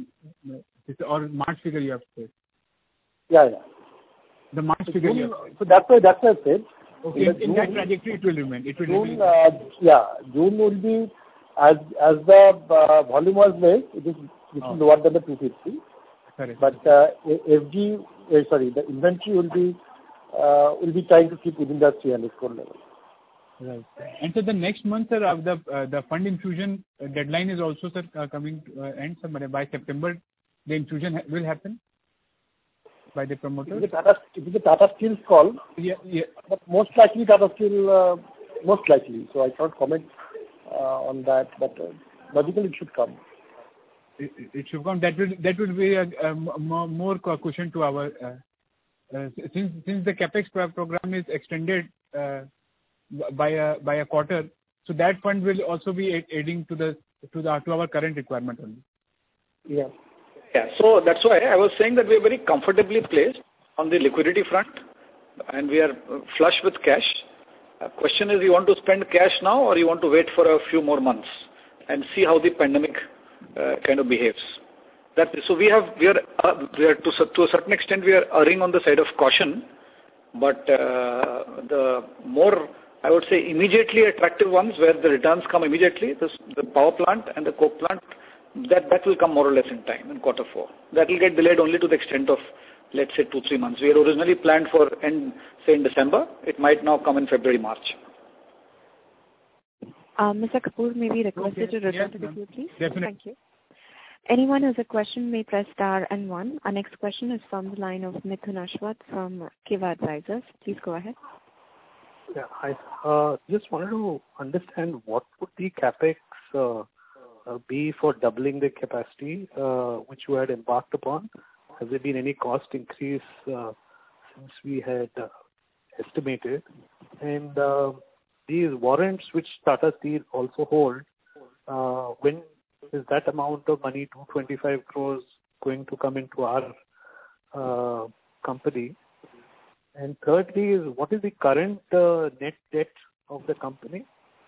or March figure you have said? Yeah, yeah. The March so figure June, you have said. So that's why, that's why I said. Okay, in, in June, that trajectory it will remain. It will June, remain. Uh, yeah, June will be, as as the uh, volume was less, it is little oh. lower than the two hundred fifty. Correct. But uh, F G, uh, sorry, the inventory will be uh, will be trying to keep within the three hundred crore level. Right. And so the next month, sir, uh, the uh, the fund infusion deadline is also, sir, uh, coming to uh, end. So by September, the infusion ha- will happen by the promoters. It is a Tata, it is a Tata Steel's call. Yeah, yeah. But most likely Tata Steel, uh, most likely. So I cannot comment uh, on that. But uh, logically, it should come. It, it should come. That will that will be a, a more, more cushion to our uh, uh, since since the capex program is extended uh, by a by a quarter. So that fund will also be aiding to the to the to our current requirement only. Yeah. Yeah, so that's why I was saying that we are very comfortably placed on the liquidity front, and we are flush with cash. The question is, you want to spend cash now, or you want to wait for a few more months and see how the pandemic uh, kind of behaves? That so we have we are uh, we are to to a certain extent we are erring on the side of caution, but uh, the more I would say immediately attractive ones where the returns come immediately, this, the power plant and the coke plant. That that will come more or less in time, in quarter four. That will get delayed only to the extent of, let's say, two, three months. We had originally planned for end, say, in December. It might now come in February, March. Uh, Mister Kapoor may be requested okay. to return yes, to the queue, please. Definitely. Thank you. Anyone who has a question may press star and one. Our next question is from the line of Mithun Ashwath from Kiva Advisors. Please go ahead. Yeah, I uh, just wanted to understand what would the capex uh, uh, be for doubling the capacity uh, which you had embarked upon. Has there been any cost increase uh, since we had uh, estimated? And uh, these warrants which Tata Steel also hold, uh, when is that amount of money, two hundred twenty-five crores, going to come into our uh, company? And thirdly, is what is the current uh, net debt of the company?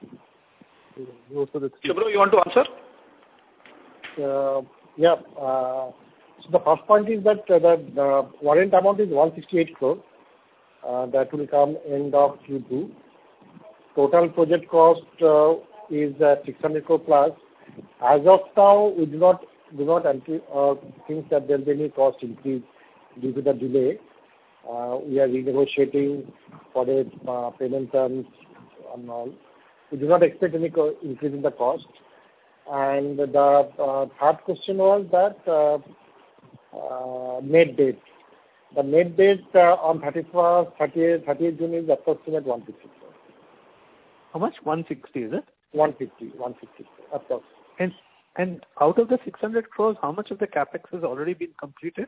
Subro, you want to answer? Uh, yeah. Uh, so the first point is that uh, the, the warrant amount is one hundred sixty-eight crore. Uh, that will come end of Q two. Total project cost uh, is uh, six hundred crore plus. As of now, we do not do not uh, think that there will be any cost increase due to the delay. Uh, we are renegotiating for the uh, payment terms and all. We do not expect any co- increase in the cost. And the uh, third question was that uh, uh, net debt. The net debt uh, on thirty-first, thirtieth, thirtieth June is approximate one hundred fifty. How much? one hundred sixty, is it? one hundred fifty, one hundred fifty, approximately. And and out of the six hundred crores, how much of the capex has already been completed?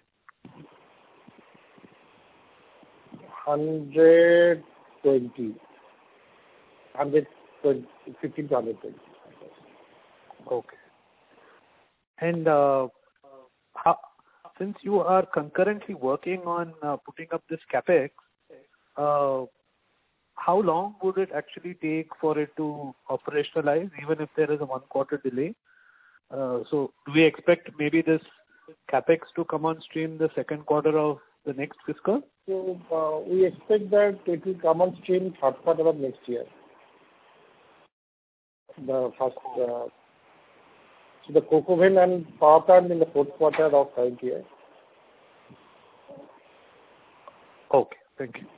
one hundred twenty. one hundred twenty, fifteen to one hundred twenty. Okay. And uh, how, since you are concurrently working on uh, putting up this capex, uh, how long would it actually take for it to operationalize, even if there is a one quarter delay? Uh, so do we expect maybe this capex to come on stream the second quarter of the next fiscal? So uh, we expect that it will come on stream third quarter of next year. The first, uh, so the coke oven and power plant in the fourth quarter of current year. Okay, thank you.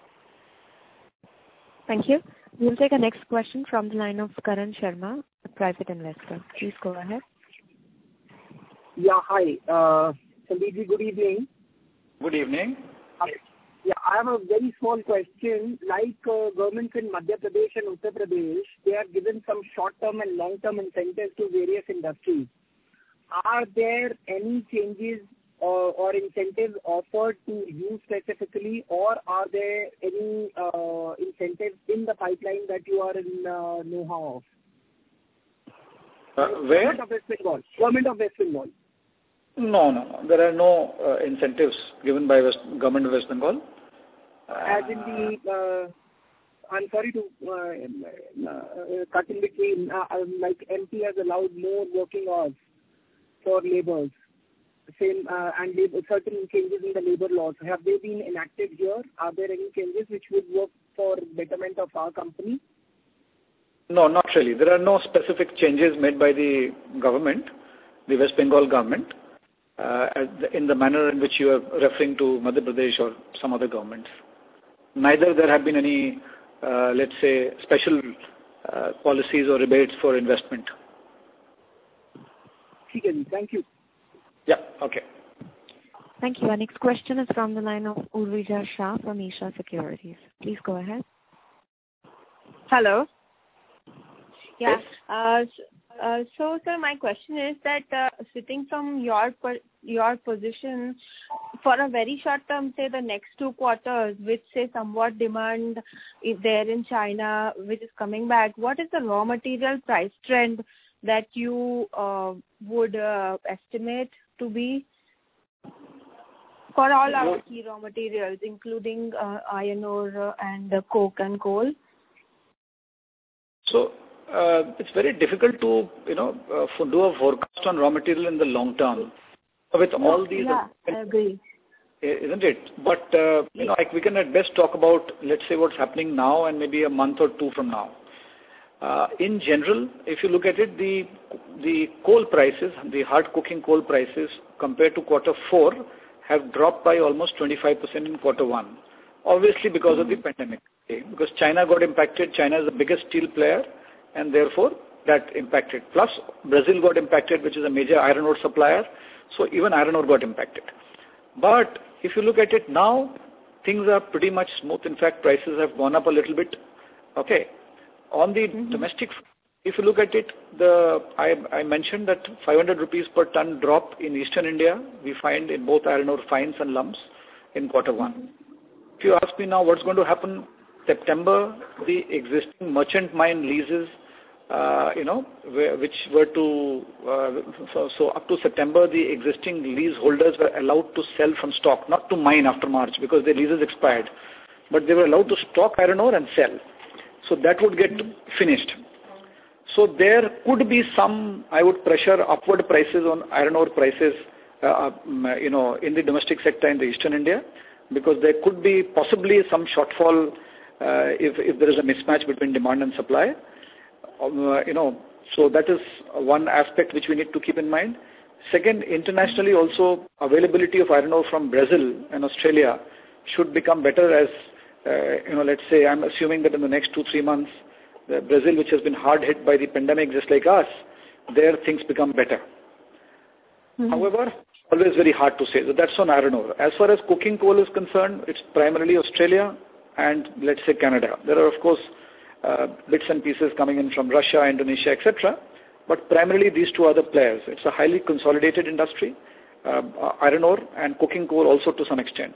Thank you. We'll take a next question from the line of Karan Sharma, a private investor. Please go ahead. Yeah, hi. Uh, Sandeep, good evening. Good evening. Uh, yeah, I have a very small question. Like uh, governments in Madhya Pradesh and Uttar Pradesh, they are given some short-term and long-term incentives to various industries. Are there any changes or, or incentives offered to you specifically, or are there any uh, incentives in the pipeline that you are in uh, know-how of? Uh, where? Government of West Bengal. Government of West Bengal. No, no, no. There are no uh, incentives given by West, Government of West Bengal. Uh, As in the, uh, I'm sorry to uh, uh, cut in between, uh, like M P has allowed more working hours for labours. Same uh, and labor, certain changes in the labour laws. Have they been enacted here? Are there any changes which would work for betterment of our company? No, not really. There are no specific changes made by the government, the West Bengal government, uh, in the manner in which you are referring to Madhya Pradesh or some other governments. Neither there have been any, uh, let's say, special uh, policies or rebates for investment. Thank you. Yeah, okay. Thank you. Our next question is from the line of Urvija Shah from Isha Securities. Please go ahead. Hello. Yeah. Yes. Uh, uh, so, sir, my question is that uh, sitting from your your position for a very short term, say the next two quarters, which say somewhat demand is there in China, which is coming back, what is the raw material price trend that you uh, would uh, estimate to be for all our key raw materials, including uh, iron ore uh, and uh, coke and coal? So uh, it's very difficult to, you know, uh, for, do a forecast on raw material in the long term with all these. Yeah, I agree. Isn't it? But uh, you know, like we can at best talk about, let's say, what's happening now and maybe a month or two from now. Uh, in general, if you look at it, the the coal prices, the hard coking coal prices compared to quarter four have dropped by almost twenty-five percent in quarter one. Obviously because mm-hmm. of the pandemic. Okay? Because China got impacted. China is the biggest steel player, and therefore that impacted. Plus, Brazil got impacted, which is a major iron ore supplier. So even iron ore got impacted. But if you look at it now, things are pretty much smooth. In fact, prices have gone up a little bit. Okay. On the mm-hmm. domestic, if you look at it, the I, I mentioned that five hundred rupees per ton drop in Eastern India, we find in both iron ore fines and lumps in quarter one. Mm-hmm. If you ask me now what's going to happen, September, the existing merchant mine leases, uh, you know, which were to, uh, so, so up to September, the existing leaseholders were allowed to sell from stock, not to mine after March because their leases expired, but they were allowed to stock iron ore and sell. So that would get finished. So there could be some, I would pressure upward prices on iron ore prices, uh, you know, in the domestic sector in the Eastern India, because there could be possibly some shortfall uh, if, if there is a mismatch between demand and supply. Uh, you know, so that is one aspect which we need to keep in mind. Second, internationally also availability of iron ore from Brazil and Australia should become better as, uh, you know, let's say I'm assuming that in the next two, three months, the Brazil, which has been hard hit by the pandemic just like us, there things become better. Mm-hmm. However, always very hard to say. So that's on iron ore. As far as coking coal is concerned, it's primarily Australia and let's say Canada. There are of course uh, bits and pieces coming in from Russia, Indonesia, et cetera. But primarily these two are the players. It's a highly consolidated industry, uh, iron ore and coking coal also to some extent.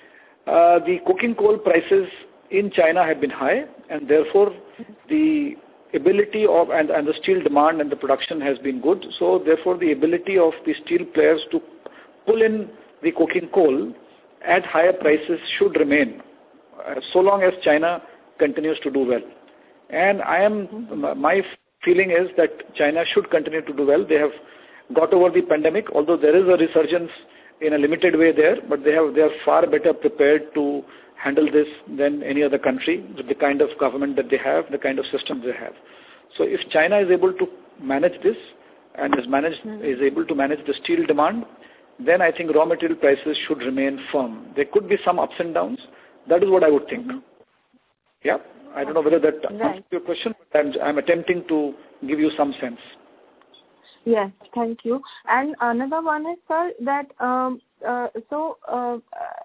Uh, the coking coal prices in China have been high, and therefore the ability of and, and the steel demand and the production has been good. So therefore the ability of the steel players to pull in the coking coal at higher prices should remain uh, so long as China continues to do well. And I am my feeling is that China should continue to do well. They have got over the pandemic, although there is a resurgence in a limited way there, but they have they are far better prepared to handle this than any other country with the kind of government that they have, the kind of systems they have. So if China is able to manage this and is managed mm-hmm. is able to manage the steel demand, then I think raw material prices should remain firm. There could be some ups and downs. That is what I would think. Mm-hmm. Yeah, I don't know whether that right. answers your question, but I'm, I'm attempting to give you some sense. Yes, thank you. And another one is, sir, that um, uh, so uh,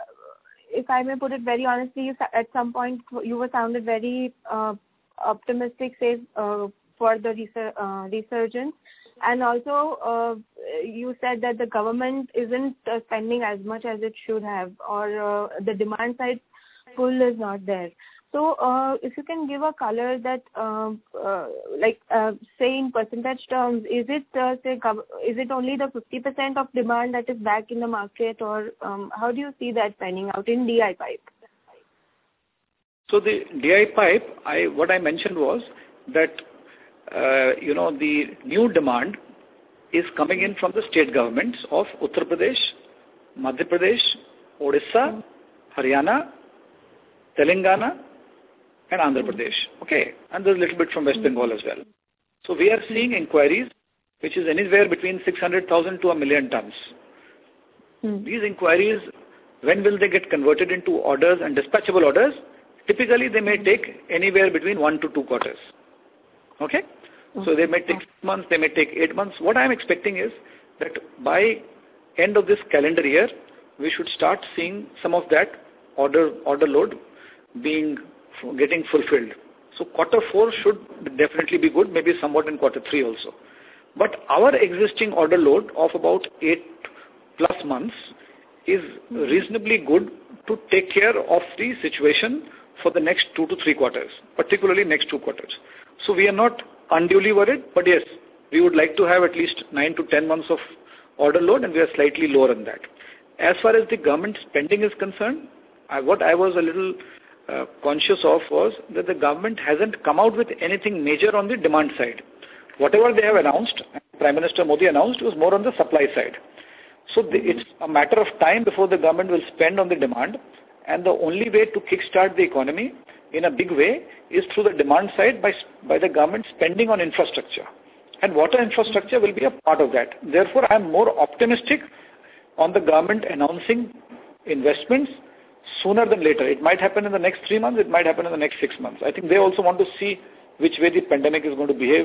if I may put it very honestly, you, at some point you were sounded very uh, optimistic, say, uh, for the resur- uh, resurgence. And also, uh, you said that the government isn't uh, spending as much as it should have, or uh, the demand side pull is not there. So, uh, if you can give a color that, uh, uh, like, uh, say in percentage terms, is it uh, say gov- is it only the fifty percent of demand that is back in the market, or um, how do you see that panning out in D I pipe? So the D I pipe, I what I mentioned was that uh, you know the new demand is coming in from the state governments of Uttar Pradesh, Madhya Pradesh, Odisha, Haryana, Telangana, and Andhra Pradesh. Okay, and there's a little bit from West Bengal as well. So we are seeing inquiries which is anywhere between six hundred thousand to a million tons. Hmm. These inquiries, when will they get converted into orders and dispatchable orders? Typically, they may take anywhere between one to two quarters. Okay? okay? So they may take six months, they may take eight months. What I'm expecting is that by end of this calendar year, we should start seeing some of that order order load being getting fulfilled. So quarter four should definitely be good, maybe somewhat in quarter three also. But our existing order load of about eight plus months is reasonably good to take care of the situation for the next two to three quarters, particularly next two quarters. So we are not unduly worried, but yes, we would like to have at least nine to ten months of order load, and we are slightly lower than that. As far as the government spending is concerned, I, what I was a little uh, conscious of was that the government hasn't come out with anything major on the demand side. Whatever they have announced, Prime Minister Modi announced, was more on the supply side. So the, it's a matter of time before the government will spend on the demand, and the only way to kickstart the economy in a big way is through the demand side by, by the government spending on infrastructure. And water infrastructure will be a part of that. Therefore, I am more optimistic on the government announcing investments sooner than later. It might happen in the next three months, it might happen in the next six months. I think they also want to see which way the pandemic is going to behave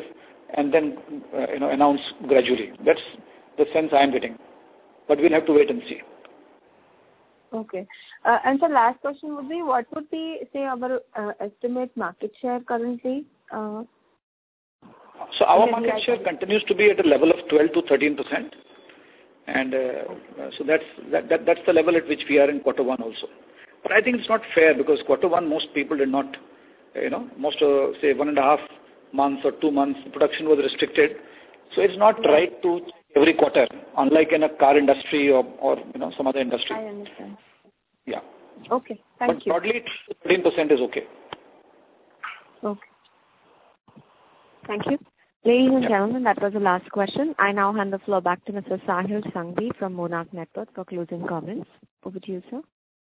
and then uh, you know announce gradually. That's the sense I am getting. But we'll have to wait and see. Okay. Uh, and the last question would be, what would be, say, our uh, estimate market share currently? Uh, so our market share continues to be at a level of twelve to thirteen percent. And uh, so that's that, that that's the level at which we are in quarter one also. But I think it's not fair because quarter one most people did not, you know, most uh, say one and a half months or two months production was restricted. So it's not right to every quarter, unlike in a car industry or, or you know some other industry. I understand. Yeah. Okay. Thank but you. But broadly, thirteen percent is okay. Okay. Thank you. Ladies and gentlemen, that was the last question. I now hand the floor back to Mister Sahil Sanghvi from Monarch Networth for closing comments. Over to you, sir.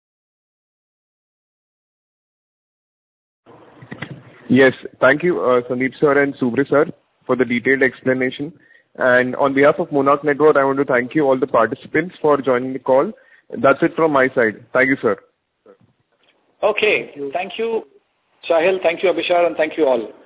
Yes, thank you, uh, Sandeep sir and Subra sir, for the detailed explanation. And on behalf of Monarch Networth, I want to thank you all the participants for joining the call. That's it from my side. Thank you, sir. Okay. Thank you, Sahil. Thank you, Abhishar, and thank you all.